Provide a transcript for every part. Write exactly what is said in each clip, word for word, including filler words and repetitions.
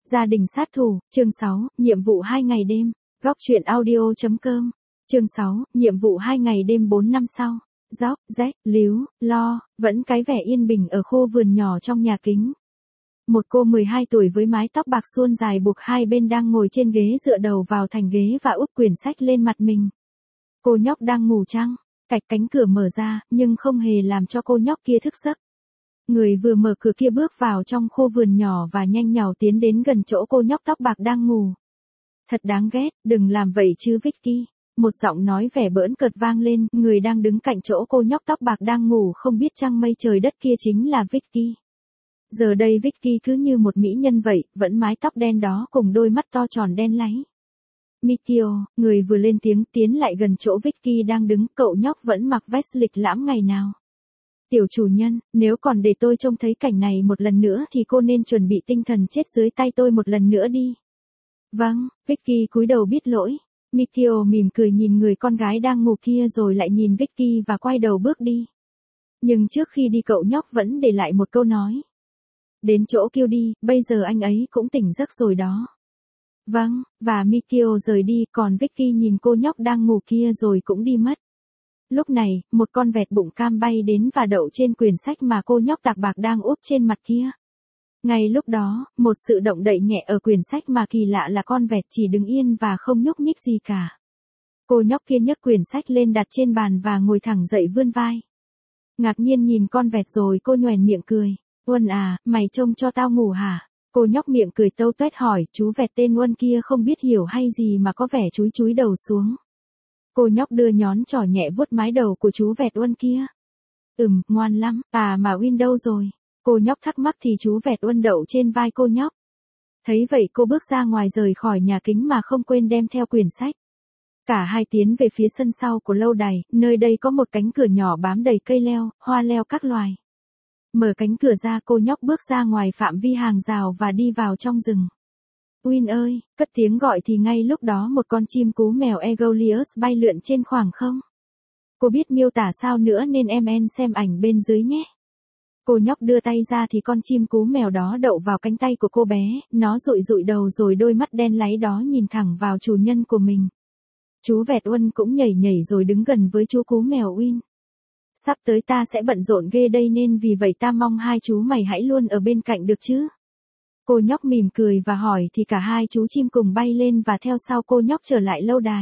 Gia đình sát thủ, chương sáu, nhiệm vụ hai ngày đêm. Góc truyện audio chấm com. Chương sáu, nhiệm vụ hai ngày đêm bốn năm sau. Dóc, rách, líu, lo, vẫn cái vẻ yên bình ở khu vườn nhỏ trong nhà kính. Một cô mười hai tuổi với mái tóc bạc suôn dài buộc hai bên đang ngồi trên ghế dựa đầu vào thành ghế và úp quyển sách lên mặt mình. Cô nhóc đang ngủ chăng? Cạch cánh cửa mở ra, nhưng không hề làm cho cô nhóc kia thức giấc. Người vừa mở cửa kia bước vào trong khu vườn nhỏ và nhanh nhảu tiến đến gần chỗ cô nhóc tóc bạc đang ngủ. Thật đáng ghét, đừng làm vậy chứ Vicky. Một giọng nói vẻ bỡn cợt vang lên, người đang đứng cạnh chỗ cô nhóc tóc bạc đang ngủ không biết chăng mây trời đất kia chính là Vicky. Giờ đây Vicky cứ như một mỹ nhân vậy, vẫn mái tóc đen đó cùng đôi mắt to tròn đen láy. Mikio, người vừa lên tiếng tiến lại gần chỗ Vicky đang đứng, cậu nhóc vẫn mặc vest lịch lãm ngày nào. Tiểu chủ nhân, nếu còn để tôi trông thấy cảnh này một lần nữa thì cô nên chuẩn bị tinh thần chết dưới tay tôi một lần nữa đi. Vâng, Vicky cúi đầu biết lỗi. Mikio mỉm cười nhìn người con gái đang ngủ kia rồi lại nhìn Vicky và quay đầu bước đi. Nhưng trước khi đi cậu nhóc vẫn để lại một câu nói. Đến chỗ kêu đi, bây giờ anh ấy cũng tỉnh giấc rồi đó. Vâng, và Mikio rời đi, còn Vicky nhìn cô nhóc đang ngủ kia rồi cũng đi mất. Lúc này, một con vẹt bụng cam bay đến và đậu trên quyển sách mà cô nhóc tạc bạc đang úp trên mặt kia. Ngay lúc đó, một sự động đậy nhẹ ở quyển sách mà kỳ lạ là con vẹt chỉ đứng yên và không nhúc nhích gì cả. Cô nhóc kia nhấc quyển sách lên đặt trên bàn và ngồi thẳng dậy vươn vai. Ngạc nhiên nhìn con vẹt rồi cô nhoẻn miệng cười. Uân à, mày trông cho tao ngủ hả? Cô nhóc miệng cười tâu tuét hỏi, chú vẹt tên Uân kia không biết hiểu hay gì mà có vẻ chúi chúi đầu xuống. Cô nhóc đưa nhón trỏ nhẹ vuốt mái đầu của chú vẹt Uân kia. Ừm, ngoan lắm, à mà Win đâu rồi? Cô nhóc thắc mắc thì chú vẹt Uân đậu trên vai cô nhóc. Thấy vậy cô bước ra ngoài rời khỏi nhà kính mà không quên đem theo quyển sách. Cả hai tiến về phía sân sau của lâu đài, nơi đây có một cánh cửa nhỏ bám đầy cây leo, hoa leo các loài. Mở cánh cửa ra cô nhóc bước ra ngoài phạm vi hàng rào và đi vào trong rừng. Win ơi, cất tiếng gọi thì ngay lúc đó một con chim cú mèo Aegolius bay lượn trên khoảng không. Cô biết miêu tả sao nữa nên em en xem ảnh bên dưới nhé. Cô nhóc đưa tay ra thì con chim cú mèo đó đậu vào cánh tay của cô bé, nó dụi dụi đầu rồi đôi mắt đen láy đó nhìn thẳng vào chủ nhân của mình. Chú vẹt Uân cũng nhảy nhảy rồi đứng gần với chú cú mèo Win. Sắp tới ta sẽ bận rộn ghê đây nên vì vậy ta mong hai chú mày hãy luôn ở bên cạnh được chứ. Cô nhóc mỉm cười và hỏi thì cả hai chú chim cùng bay lên và theo sau cô nhóc trở lại lâu đài.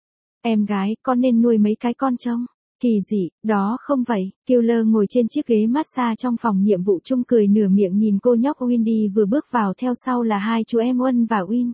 Em gái, con nên nuôi mấy cái con trông. Kỳ dị, đó không vậy. Killer ngồi trên chiếc ghế massage trong phòng nhiệm vụ chung cười nửa miệng nhìn cô nhóc Windy vừa bước vào, theo sau là hai chú em Uân và Win.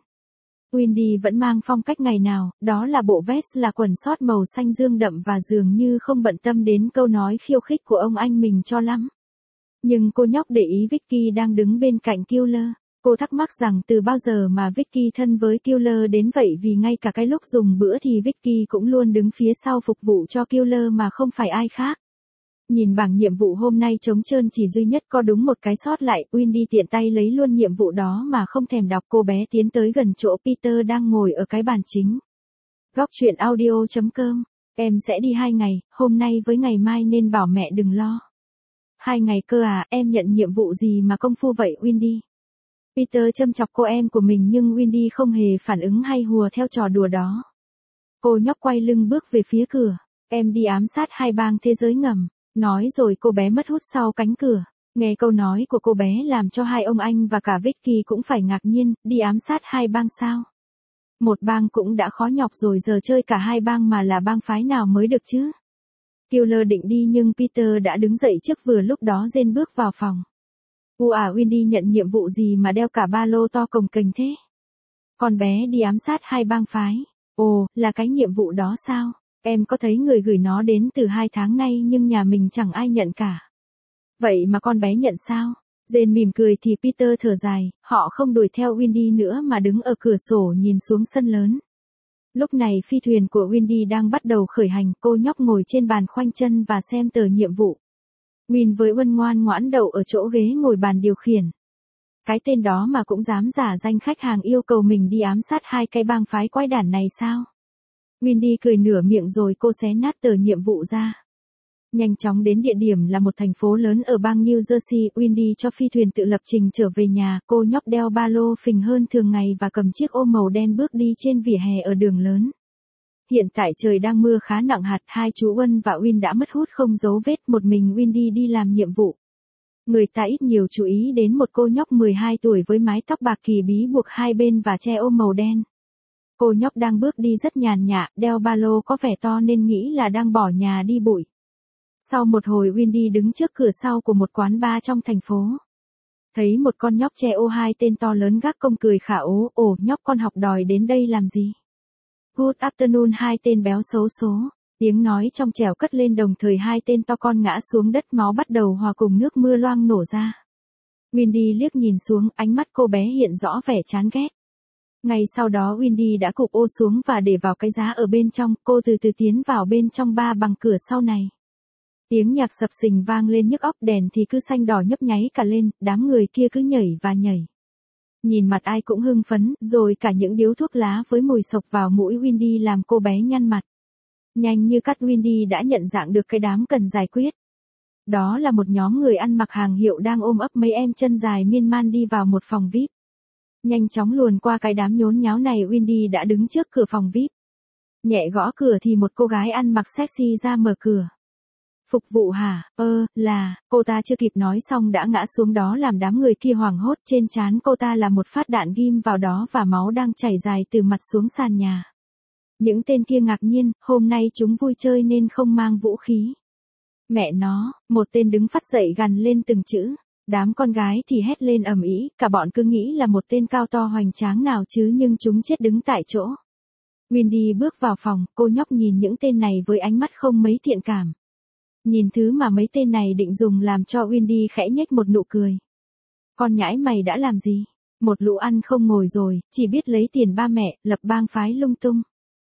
Windy vẫn mang phong cách ngày nào, đó là bộ vest là quần sót màu xanh dương đậm và dường như không bận tâm đến câu nói khiêu khích của ông anh mình cho lắm. Nhưng cô nhóc để ý Vicky đang đứng bên cạnh Killer. Cô thắc mắc rằng từ bao giờ mà Vicky thân với Killer đến vậy vì ngay cả cái lúc dùng bữa thì Vicky cũng luôn đứng phía sau phục vụ cho Killer mà không phải ai khác. Nhìn bảng nhiệm vụ hôm nay trống trơn chỉ duy nhất có đúng một cái sót lại, Windy tiện tay lấy luôn nhiệm vụ đó mà không thèm đọc. Cô bé tiến tới gần chỗ Peter đang ngồi ở cái bàn chính. Góc truyện audio chấm com. Em sẽ đi hai ngày, hôm nay với ngày mai nên bảo mẹ đừng lo. Hai ngày cơ à, em nhận nhiệm vụ gì mà công phu vậy Windy? Peter châm chọc cô em của mình nhưng Windy không hề phản ứng hay hùa theo trò đùa đó. Cô nhóc quay lưng bước về phía cửa. Em đi ám sát hai bang thế giới ngầm. Nói rồi cô bé mất hút sau cánh cửa. Nghe câu nói của cô bé làm cho hai ông anh và cả Vicky cũng phải ngạc nhiên, đi ám sát hai bang sao? Một bang cũng đã khó nhọc rồi giờ chơi cả hai bang mà là bang phái nào mới được chứ? Killer định đi nhưng Peter đã đứng dậy trước vừa lúc đó rên bước vào phòng. Ủa à Windy nhận nhiệm vụ gì mà đeo cả ba lô to cồng kềnh thế? Con bé đi ám sát hai bang phái. Ồ, là cái nhiệm vụ đó sao? Em có thấy người gửi nó đến từ hai tháng nay nhưng nhà mình chẳng ai nhận cả. Vậy mà con bé nhận sao? Jane mỉm cười thì Peter thở dài, họ không đuổi theo Windy nữa mà đứng ở cửa sổ nhìn xuống sân lớn. Lúc này phi thuyền của Windy đang bắt đầu khởi hành, cô nhóc ngồi trên bàn khoanh chân và xem tờ nhiệm vụ. Win với Uân ngoan ngoãn đậu ở chỗ ghế ngồi bàn điều khiển. Cái tên đó mà cũng dám giả danh khách hàng yêu cầu mình đi ám sát hai cái bang phái quái đản này sao? Windy cười nửa miệng rồi cô xé nát tờ nhiệm vụ ra. Nhanh chóng đến địa điểm là một thành phố lớn ở bang New Jersey, Wendy cho phi thuyền tự lập trình trở về nhà, cô nhóc đeo ba lô phình hơn thường ngày và cầm chiếc ô màu đen bước đi trên vỉa hè ở đường lớn. Hiện tại trời đang mưa khá nặng hạt, hai chú Won và Win đã mất hút không dấu vết, một mình Wendy đi làm nhiệm vụ. Người ta ít nhiều chú ý đến một cô nhóc mười hai tuổi với mái tóc bạc kỳ bí buộc hai bên và che ô màu đen. Cô nhóc đang bước đi rất nhàn nhã, đeo ba lô có vẻ to nên nghĩ là đang bỏ nhà đi bụi. Sau một hồi Wendy đứng trước cửa sau của một quán bar trong thành phố. Thấy một con nhóc che ô hai tên to lớn gác công cười khả ố, ồ nhóc con học đòi đến đây làm gì? Good afternoon, hai tên béo xấu số. Tiếng nói trong trẻo cất lên đồng thời hai tên to con ngã xuống đất, máu bắt đầu hòa cùng nước mưa loang nổ ra. Wendy liếc nhìn xuống, ánh mắt cô bé hiện rõ vẻ chán ghét. Ngay sau đó Wendy đã cụp ô xuống và để vào cái giá ở bên trong, cô từ từ tiến vào bên trong bar bằng cửa sau này. Tiếng nhạc sập sình vang lên nhức óc, đèn thì cứ xanh đỏ nhấp nháy cả lên, đám người kia cứ nhảy và nhảy. Nhìn mặt ai cũng hưng phấn, rồi cả những điếu thuốc lá với mùi sộc vào mũi Wendy làm cô bé nhăn mặt. Nhanh như cắt Wendy đã nhận dạng được cái đám cần giải quyết. Đó là một nhóm người ăn mặc hàng hiệu đang ôm ấp mấy em chân dài miên man đi vào một phòng vi ai pi. Nhanh chóng luồn qua cái đám nhốn nháo này, Wendy đã đứng trước cửa phòng vi ai pi. Nhẹ gõ cửa thì một cô gái ăn mặc sexy ra mở cửa. Phục vụ hả? Ơ, là, cô ta chưa kịp nói xong đã ngã xuống đó làm đám người kia hoảng hốt, trên trán cô ta là một phát đạn ghim vào đó và máu đang chảy dài từ mặt xuống sàn nhà. Những tên kia ngạc nhiên, hôm nay chúng vui chơi nên không mang vũ khí. Mẹ nó, một tên đứng phắt dậy gằn lên từng chữ. Đám con gái thì hét lên ầm ĩ, cả bọn cứ nghĩ là một tên cao to hoành tráng nào chứ nhưng chúng chết đứng tại chỗ. Wendy bước vào phòng, cô nhóc nhìn những tên này với ánh mắt không mấy thiện cảm. Nhìn thứ mà mấy tên này định dùng làm cho Wendy khẽ nhếch một nụ cười. Con nhãi mày đã làm gì? Một lũ ăn không ngồi rồi, chỉ biết lấy tiền ba mẹ, lập bang phái lung tung.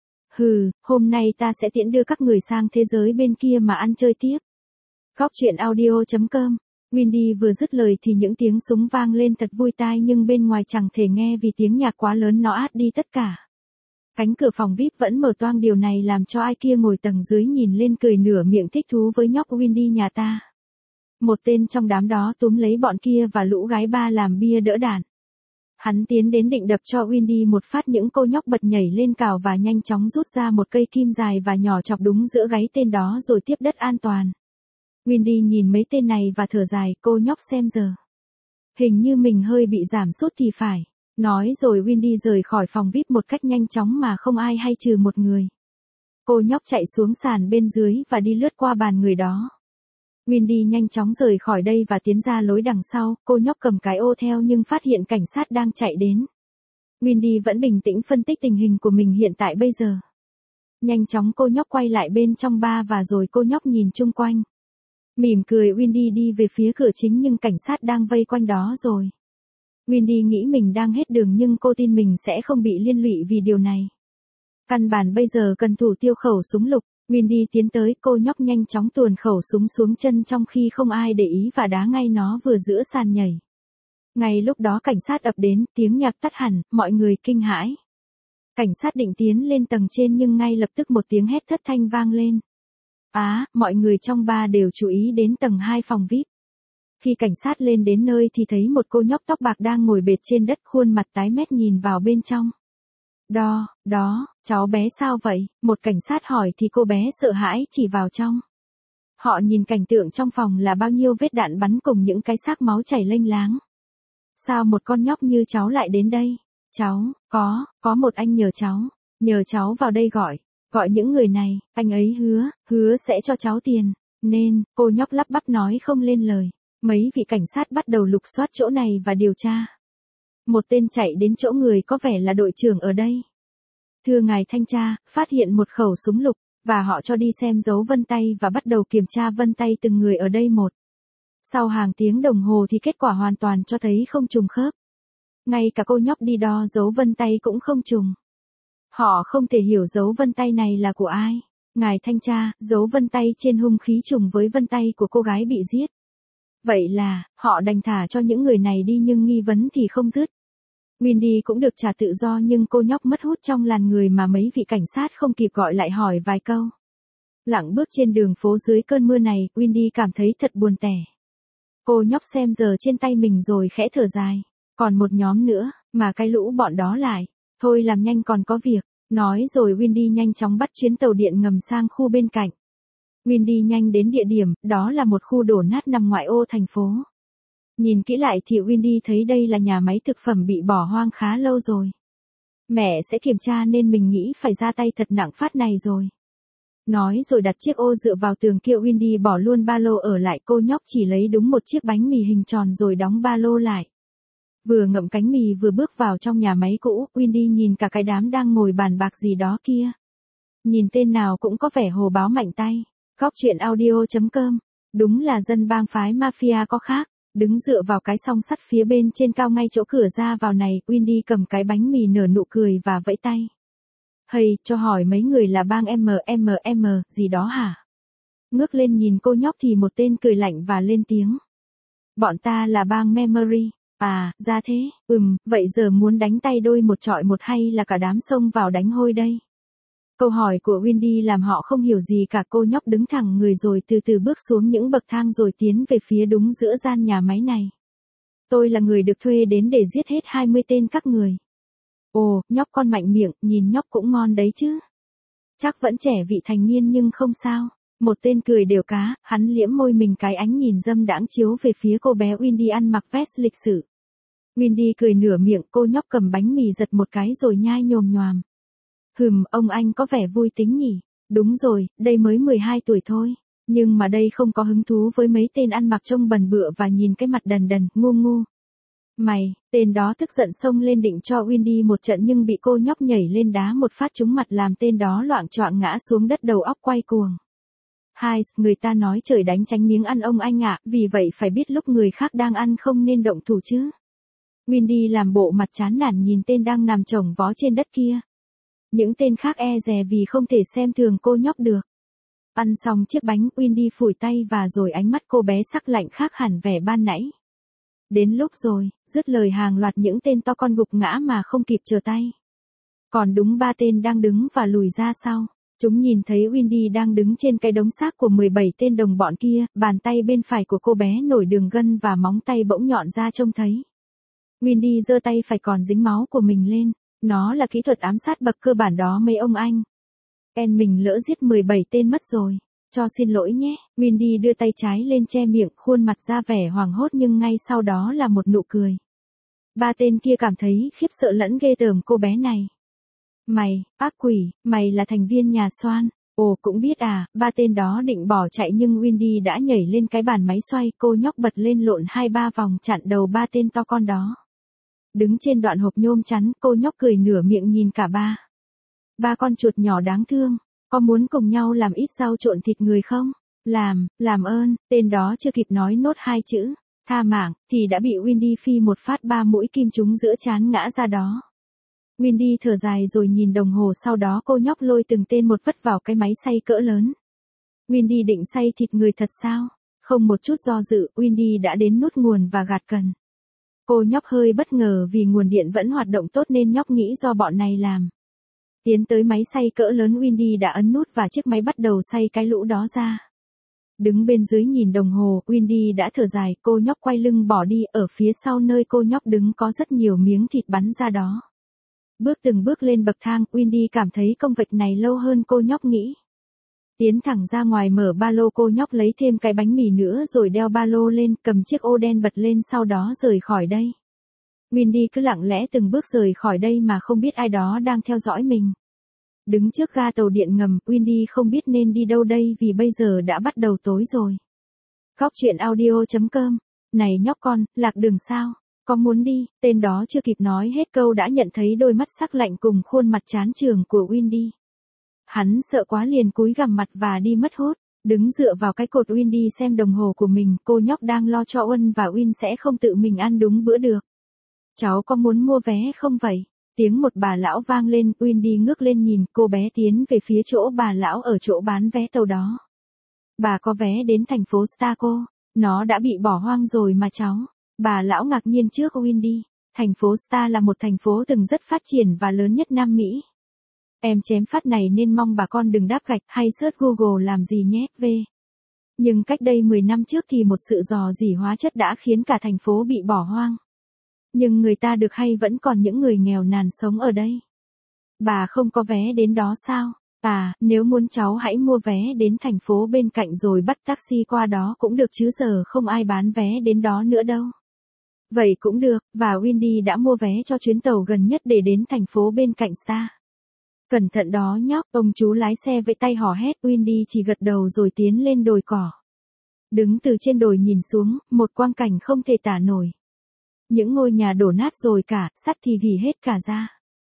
Hừ, hôm nay ta sẽ tiễn đưa các người sang thế giới bên kia mà ăn chơi tiếp. Góc truyện audio chấm com. Wendy vừa dứt lời thì những tiếng súng vang lên thật vui tai nhưng bên ngoài chẳng thể nghe vì tiếng nhạc quá lớn nó át đi tất cả. Cánh cửa phòng vi ai pi vẫn mở toang, điều này làm cho ai kia ngồi tầng dưới nhìn lên cười nửa miệng thích thú với nhóc Wendy nhà ta. Một tên trong đám đó túm lấy bọn kia và lũ gái ba làm bia đỡ đạn. Hắn tiến đến định đập cho Wendy một phát, những cô nhóc bật nhảy lên cào và nhanh chóng rút ra một cây kim dài và nhỏ chọc đúng giữa gáy tên đó rồi tiếp đất an toàn. Wendy nhìn mấy tên này và thở dài, cô nhóc xem giờ. Hình như mình hơi bị giảm sút thì phải. Nói rồi Wendy rời khỏi phòng vi ai pi một cách nhanh chóng mà không ai hay trừ một người. Cô nhóc chạy xuống sàn bên dưới và đi lướt qua bàn người đó. Wendy nhanh chóng rời khỏi đây và tiến ra lối đằng sau, cô nhóc cầm cái ô theo nhưng phát hiện cảnh sát đang chạy đến. Wendy vẫn bình tĩnh phân tích tình hình của mình hiện tại bây giờ. Nhanh chóng cô nhóc quay lại bên trong bar và rồi cô nhóc nhìn chung quanh. Mỉm cười Wendy đi về phía cửa chính nhưng cảnh sát đang vây quanh đó rồi. Wendy nghĩ mình đang hết đường nhưng cô tin mình sẽ không bị liên lụy vì điều này. Căn bản bây giờ cần thủ tiêu khẩu súng lục. Wendy tiến tới, cô nhóc nhanh chóng tuồn khẩu súng xuống chân trong khi không ai để ý và đá ngay nó vừa giữa sàn nhảy. Ngay lúc đó cảnh sát ập đến, tiếng nhạc tắt hẳn, mọi người kinh hãi. Cảnh sát định tiến lên tầng trên nhưng ngay lập tức một tiếng hét thất thanh vang lên. Á, à, mọi người trong bar đều chú ý đến tầng hai phòng vi ai pi. Khi cảnh sát lên đến nơi thì thấy một cô nhóc tóc bạc đang ngồi bệt trên đất, khuôn mặt tái mét nhìn vào bên trong. Đó, đó, cháu bé sao vậy? Một cảnh sát hỏi thì cô bé sợ hãi chỉ vào trong. Họ nhìn cảnh tượng trong phòng là bao nhiêu vết đạn bắn cùng những cái xác máu chảy lênh láng. Sao một con nhóc như cháu lại đến đây? Cháu, có, có một anh nhờ cháu, nhờ cháu vào đây gọi, gọi những người này, anh ấy hứa, hứa sẽ cho cháu tiền, nên, cô nhóc lắp bắp nói không lên lời. Mấy vị cảnh sát bắt đầu lục soát chỗ này và điều tra. Một tên chạy đến chỗ người có vẻ là đội trưởng ở đây. Thưa ngài thanh tra, phát hiện một khẩu súng lục, và họ cho đi xem dấu vân tay và bắt đầu kiểm tra vân tay từng người ở đây một. Sau hàng tiếng đồng hồ thì kết quả hoàn toàn cho thấy không trùng khớp. Ngay cả cô nhóc đi đo dấu vân tay cũng không trùng. Họ không thể hiểu dấu vân tay này là của ai. Ngài thanh tra, dấu vân tay trên hung khí trùng với vân tay của cô gái bị giết. Vậy là, họ đành thả cho những người này đi nhưng nghi vấn thì không dứt. Wendy cũng được trả tự do nhưng cô nhóc mất hút trong làn người mà mấy vị cảnh sát không kịp gọi lại hỏi vài câu. Lặng bước trên đường phố dưới cơn mưa này, Windy cảm thấy thật buồn tẻ. Cô nhóc xem giờ trên tay mình rồi khẽ thở dài. Còn một nhóm nữa, mà cái lũ bọn đó lại. Thôi làm nhanh còn có việc. Nói rồi Windy nhanh chóng bắt chuyến tàu điện ngầm sang khu bên cạnh. Windy nhanh đến địa điểm, đó là một khu đổ nát nằm ngoại ô thành phố. Nhìn kỹ lại thì Windy thấy đây là nhà máy thực phẩm bị bỏ hoang khá lâu rồi. Mẹ sẽ kiểm tra nên mình nghĩ phải ra tay thật nặng phát này rồi. Nói rồi đặt chiếc ô dựa vào tường kia, Windy bỏ luôn ba lô ở lại, cô nhóc chỉ lấy đúng một chiếc bánh mì hình tròn rồi đóng ba lô lại. Vừa ngậm cánh mì vừa bước vào trong nhà máy cũ, Windy nhìn cả cái đám đang ngồi bàn bạc gì đó kia. Nhìn tên nào cũng có vẻ hồ báo mạnh tay. Góc truyện audio chấm com. Đúng là dân bang phái mafia có khác. Đứng dựa vào cái song sắt phía bên trên cao ngay chỗ cửa ra vào này, Windy cầm cái bánh mì nở nụ cười và vẫy tay. Hay, cho hỏi mấy người là bang em em em gì đó hả? Ngước lên nhìn cô nhóc thì một tên cười lạnh và lên tiếng. Bọn ta là bang Memory. À, ra thế, ừm, vậy giờ muốn đánh tay đôi một trọi một hay là cả đám xông vào đánh hôi đây? Câu hỏi của Windy làm họ không hiểu gì cả. Cô nhóc đứng thẳng người rồi từ từ bước xuống những bậc thang rồi tiến về phía đúng giữa gian nhà máy này. Tôi là người được thuê đến để giết hết hai mươi tên các người. Ồ, nhóc con mạnh miệng, nhìn nhóc cũng ngon đấy chứ. Chắc vẫn trẻ vị thành niên nhưng không sao. Một tên cười đều cá, hắn liễm môi mình cái ánh nhìn dâm đãng chiếu về phía cô bé Windy ăn mặc vest lịch sự. Windy cười nửa miệng, cô nhóc cầm bánh mì giật một cái rồi nhai nhồm nhoàm. Hừm, ông anh có vẻ vui tính nhỉ. Đúng rồi, đây mới mười hai tuổi thôi. Nhưng mà đây không có hứng thú với mấy tên ăn mặc trông bần bựa và nhìn cái mặt đần đần, ngu ngu. Mày, tên đó tức giận xông lên định cho Windy một trận nhưng bị cô nhóc nhảy lên đá một phát trúng mặt làm tên đó loạng choạng ngã xuống đất đầu óc quay cuồng. Hai, người ta nói trời đánh tránh miếng ăn ông anh ạ, vì vậy phải biết lúc người khác đang ăn không nên động thủ chứ. Windy làm bộ mặt chán nản nhìn tên đang nằm chồng vó trên đất kia. Những tên khác e dè vì không thể xem thường cô nhóc được. Ăn xong chiếc bánh, Windy phủi tay và rồi ánh mắt cô bé sắc lạnh khác hẳn vẻ ban nãy. Đến lúc rồi, dứt lời hàng loạt những tên to con gục ngã mà không kịp trở tay. Còn đúng ba tên đang đứng và lùi ra sau. Chúng nhìn thấy Windy đang đứng trên cái đống xác của mười bảy tên đồng bọn kia, bàn tay bên phải của cô bé nổi đường gân và móng tay bỗng nhọn ra trông thấy. Windy giơ tay phải còn dính máu của mình lên. Nó là kỹ thuật ám sát bậc cơ bản đó mấy ông anh. En mình lỡ giết mười bảy tên mất rồi. Cho xin lỗi nhé. Windy đưa tay trái lên che miệng, khuôn mặt ra vẻ hoảng hốt nhưng ngay sau đó là một nụ cười. Ba tên kia cảm thấy khiếp sợ lẫn ghê tởm cô bé này. Mày, ác quỷ, mày là thành viên nhà Swan. Ồ cũng biết à, ba tên đó định bỏ chạy nhưng Windy đã nhảy lên cái bàn máy xoay, cô nhóc bật lên lộn hai ba vòng chặn đầu ba tên to con đó. Đứng trên đoạn hộp nhôm chắn, cô nhóc cười nửa miệng nhìn cả ba. Ba con chuột nhỏ đáng thương, có muốn cùng nhau làm ít rau trộn thịt người không? Làm, làm ơn, tên đó chưa kịp nói nốt hai chữ, tha mạng, thì đã bị Windy phi một phát ba mũi kim trúng giữa trán ngã ra đó. Windy thở dài rồi nhìn đồng hồ, sau đó cô nhóc lôi từng tên một vất vào cái máy xay cỡ lớn. Windy định xay thịt người thật sao? Không một chút do dự, Windy đã đến nút nguồn và gạt cần. Cô nhóc hơi bất ngờ vì nguồn điện vẫn hoạt động tốt nên nhóc nghĩ do bọn này làm. Tiến tới máy xay cỡ lớn, Windy đã ấn nút và chiếc máy bắt đầu xay cái lũ đó ra. Đứng bên dưới nhìn đồng hồ, Windy đã thở dài, cô nhóc quay lưng bỏ đi, ở phía sau nơi cô nhóc đứng có rất nhiều miếng thịt bắn ra đó. Bước từng bước lên bậc thang, Windy cảm thấy công việc này lâu hơn cô nhóc nghĩ. Tiến thẳng ra ngoài mở ba lô, cô nhóc lấy thêm cái bánh mì nữa rồi đeo ba lô lên, cầm chiếc ô đen bật lên sau đó rời khỏi đây. Windy cứ lặng lẽ từng bước rời khỏi đây mà không biết ai đó đang theo dõi mình. Đứng trước ga tàu điện ngầm, Windy không biết nên đi đâu đây vì bây giờ đã bắt đầu tối rồi. Góc truyện audio chấm com. Này nhóc con, lạc đường sao? Có muốn đi? Tên đó chưa kịp nói hết câu đã nhận thấy đôi mắt sắc lạnh cùng khuôn mặt chán chường của Windy. Hắn sợ quá liền cúi gằm mặt và đi mất hút. Đứng dựa vào cái cột, Windy xem đồng hồ của mình, cô nhóc đang lo cho Uân và Win sẽ không tự mình ăn đúng bữa được. Cháu có muốn mua vé không vậy? Tiếng một bà lão vang lên, Windy ngước lên nhìn, cô bé tiến về phía chỗ bà lão ở chỗ bán vé tàu đó. Bà có vé đến thành phố Star cô, nó đã bị bỏ hoang rồi mà cháu. Bà lão ngạc nhiên trước Windy. Thành phố Star là một thành phố từng rất phát triển và lớn nhất Nam Mỹ. Em chém phát này nên mong bà con đừng đáp gạch hay search Google làm gì nhé, v. Nhưng cách đây mười năm trước thì một sự rò rỉ hóa chất đã khiến cả thành phố bị bỏ hoang. Nhưng người ta được hay vẫn còn những người nghèo nàn sống ở đây. Bà không có vé đến đó sao? À, nếu muốn cháu hãy mua vé đến thành phố bên cạnh rồi bắt taxi qua đó cũng được chứ giờ không ai bán vé đến đó nữa đâu. Vậy cũng được, và Wendy đã mua vé cho chuyến tàu gần nhất để đến thành phố bên cạnh xa. Cẩn thận đó nhóc, ông chú lái xe vẫy tay hò hét, Wendy chỉ gật đầu rồi tiến lên đồi cỏ. Đứng từ trên đồi nhìn xuống, một quang cảnh không thể tả nổi. Những ngôi nhà đổ nát rồi cả, sắt thì gỉ hết cả ra.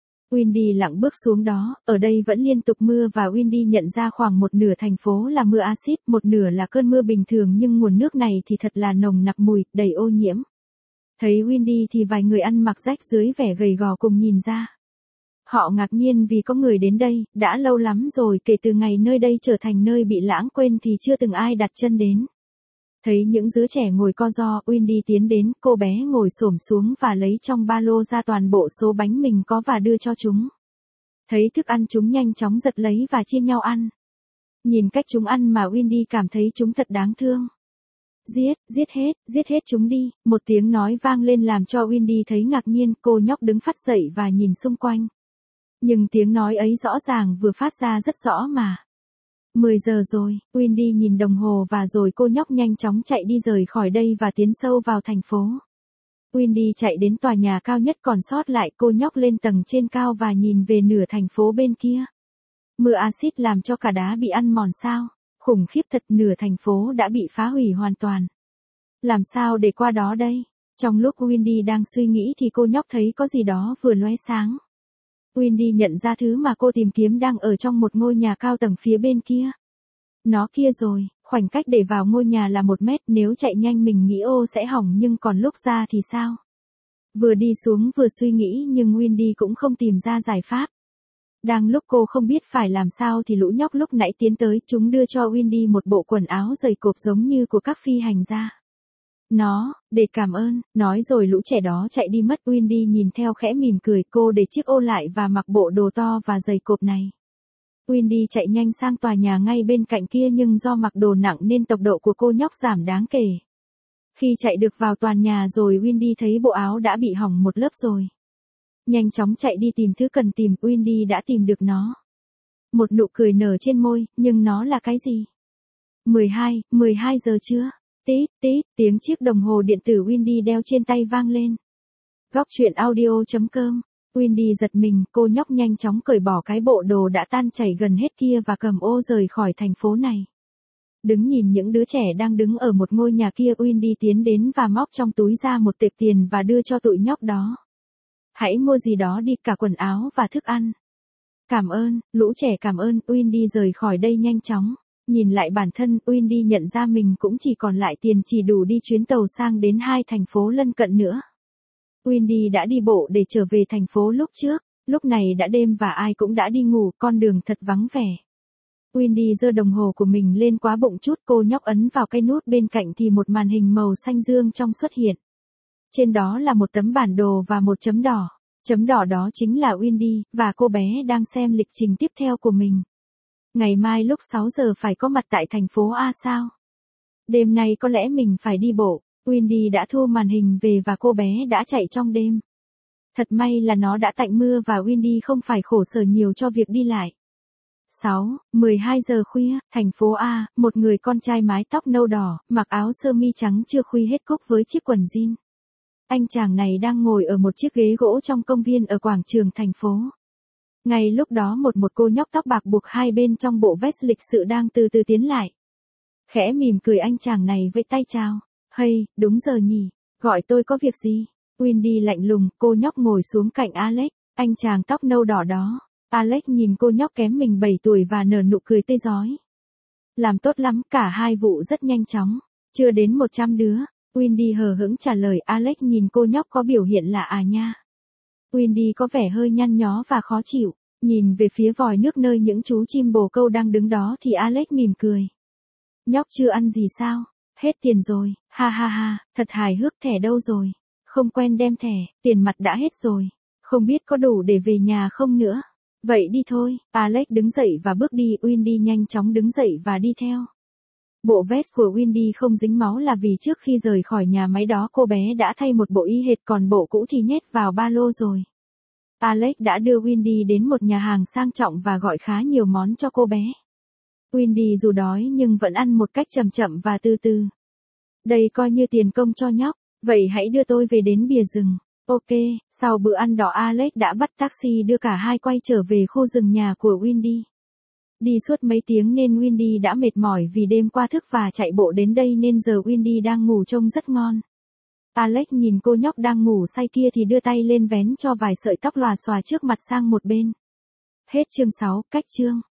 Wendy lặng bước xuống đó, ở đây vẫn liên tục mưa và Wendy nhận ra khoảng một nửa thành phố là mưa axit, một nửa là cơn mưa bình thường nhưng nguồn nước này thì thật là nồng nặc mùi, đầy ô nhiễm. Thấy Wendy thì vài người ăn mặc rách dưới vẻ gầy gò cùng nhìn ra. Họ ngạc nhiên vì có người đến đây, đã lâu lắm rồi kể từ ngày nơi đây trở thành nơi bị lãng quên thì chưa từng ai đặt chân đến. Thấy những đứa trẻ ngồi co ro, Wendy tiến đến, cô bé ngồi xổm xuống và lấy trong ba lô ra toàn bộ số bánh mình có và đưa cho chúng. Thấy thức ăn chúng nhanh chóng giật lấy và chia nhau ăn. Nhìn cách chúng ăn mà Wendy cảm thấy chúng thật đáng thương. Giết, giết hết, giết hết chúng đi, một tiếng nói vang lên làm cho Wendy thấy ngạc nhiên, cô nhóc đứng phắt dậy và nhìn xung quanh. Nhưng tiếng nói ấy rõ ràng vừa phát ra rất rõ mà. mười giờ rồi, Wendy nhìn đồng hồ và rồi cô nhóc nhanh chóng chạy đi rời khỏi đây và tiến sâu vào thành phố. Wendy chạy đến tòa nhà cao nhất còn sót lại, cô nhóc lên tầng trên cao và nhìn về nửa thành phố bên kia. Mưa axit làm cho cả đá bị ăn mòn sao? Khủng khiếp thật, nửa thành phố đã bị phá hủy hoàn toàn. Làm sao để qua đó đây? Trong lúc Wendy đang suy nghĩ thì cô nhóc thấy có gì đó vừa lóe sáng. Wendy nhận ra thứ mà cô tìm kiếm đang ở trong một ngôi nhà cao tầng phía bên kia. Nó kia rồi, khoảnh cách để vào ngôi nhà là một mét, nếu chạy nhanh mình nghĩ ô sẽ hỏng nhưng còn lúc ra thì sao? Vừa đi xuống vừa suy nghĩ nhưng Wendy cũng không tìm ra giải pháp. Đang lúc cô không biết phải làm sao thì lũ nhóc lúc nãy tiến tới, chúng đưa cho Wendy một bộ quần áo dày cộp giống như của các phi hành gia. Nó, để cảm ơn, nói rồi lũ trẻ đó chạy đi mất. Wendy nhìn theo khẽ mỉm cười, cô để chiếc ô lại và mặc bộ đồ to và dày cộp này. Wendy chạy nhanh sang tòa nhà ngay bên cạnh kia nhưng do mặc đồ nặng nên tốc độ của cô nhóc giảm đáng kể. Khi chạy được vào tòa nhà rồi Wendy thấy bộ áo đã bị hỏng một lớp rồi. Nhanh chóng chạy đi tìm thứ cần tìm, Wendy đã tìm được nó. Một nụ cười nở trên môi, nhưng nó là cái gì? mười hai, mười hai giờ chưa? Tít, tít, tiếng chiếc đồng hồ điện tử Wendy đeo trên tay vang lên. Góc truyện audio chấm com. Wendy giật mình, cô nhóc nhanh chóng cởi bỏ cái bộ đồ đã tan chảy gần hết kia và cầm ô rời khỏi thành phố này. Đứng nhìn những đứa trẻ đang đứng ở một ngôi nhà kia, Wendy tiến đến và móc trong túi ra một tệp tiền và đưa cho tụi nhóc đó. Hãy mua gì đó đi, cả quần áo và thức ăn. Cảm ơn, lũ trẻ cảm ơn, Wendy rời khỏi đây nhanh chóng. Nhìn lại bản thân, Wendy nhận ra mình cũng chỉ còn lại tiền chỉ đủ đi chuyến tàu sang đến hai thành phố lân cận nữa. Wendy đã đi bộ để trở về thành phố lúc trước, lúc này đã đêm và ai cũng đã đi ngủ, con đường thật vắng vẻ. Wendy giơ đồng hồ của mình lên quá bụng chút, cô nhóc ấn vào cái nút bên cạnh thì một màn hình màu xanh dương trong xuất hiện. Trên đó là một tấm bản đồ và một chấm đỏ. Chấm đỏ đó chính là Wendy, và cô bé đang xem lịch trình tiếp theo của mình. Ngày mai lúc sáu giờ phải có mặt tại thành phố A sao? Đêm nay có lẽ mình phải đi bộ. Wendy đã thu màn hình về và cô bé đã chạy trong đêm. Thật may là nó đã tạnh mưa và Wendy không phải khổ sở nhiều cho việc đi lại. sáu, mười hai giờ khuya, thành phố A, một người con trai mái tóc nâu đỏ, mặc áo sơ mi trắng chưa khuy hết cúc với chiếc quần jean. Anh chàng này đang ngồi ở một chiếc ghế gỗ trong công viên ở quảng trường thành phố. Ngay lúc đó một một cô nhóc tóc bạc buộc hai bên trong bộ vest lịch sự đang từ từ tiến lại. Khẽ mỉm cười anh chàng này vẫy tay chào. Hey, đúng giờ nhỉ, gọi tôi có việc gì? Wendy lạnh lùng, cô nhóc ngồi xuống cạnh Alex, anh chàng tóc nâu đỏ đó. Alex nhìn cô nhóc kém mình bảy tuổi và nở nụ cười tươi rói. Làm tốt lắm, cả hai vụ rất nhanh chóng. Chưa đến một trăm đứa. Wendy hờ hững trả lời. Alex nhìn cô nhóc có biểu hiện là à nha. Wendy có vẻ hơi nhăn nhó và khó chịu. Nhìn về phía vòi nước nơi những chú chim bồ câu đang đứng đó thì Alex mỉm cười. Nhóc chưa ăn gì sao? Hết tiền rồi, ha ha ha, thật hài hước. Thẻ đâu rồi? Không quen đem thẻ, tiền mặt đã hết rồi. Không biết có đủ để về nhà không nữa. Vậy đi thôi, Alex đứng dậy và bước đi, Wendy nhanh chóng đứng dậy và đi theo. Bộ vest của Wendy không dính máu là vì trước khi rời khỏi nhà máy đó cô bé đã thay một bộ y hệt, còn bộ cũ thì nhét vào ba lô rồi. Alex đã đưa Wendy đến một nhà hàng sang trọng và gọi khá nhiều món cho cô bé. Wendy dù đói nhưng vẫn ăn một cách chậm chậm và từ từ. Đây coi như tiền công cho nhóc, vậy hãy đưa tôi về đến bìa rừng. Ok, sau bữa ăn đó Alex đã bắt taxi đưa cả hai quay trở về khu rừng nhà của Wendy. Đi suốt mấy tiếng nên Wendy đã mệt mỏi vì đêm qua thức và chạy bộ đến đây nên giờ Wendy đang ngủ trông rất ngon. Alex nhìn cô nhóc đang ngủ say kia thì đưa tay lên vén cho vài sợi tóc lòa xòa trước mặt sang một bên. Hết chương sáu, cách chương.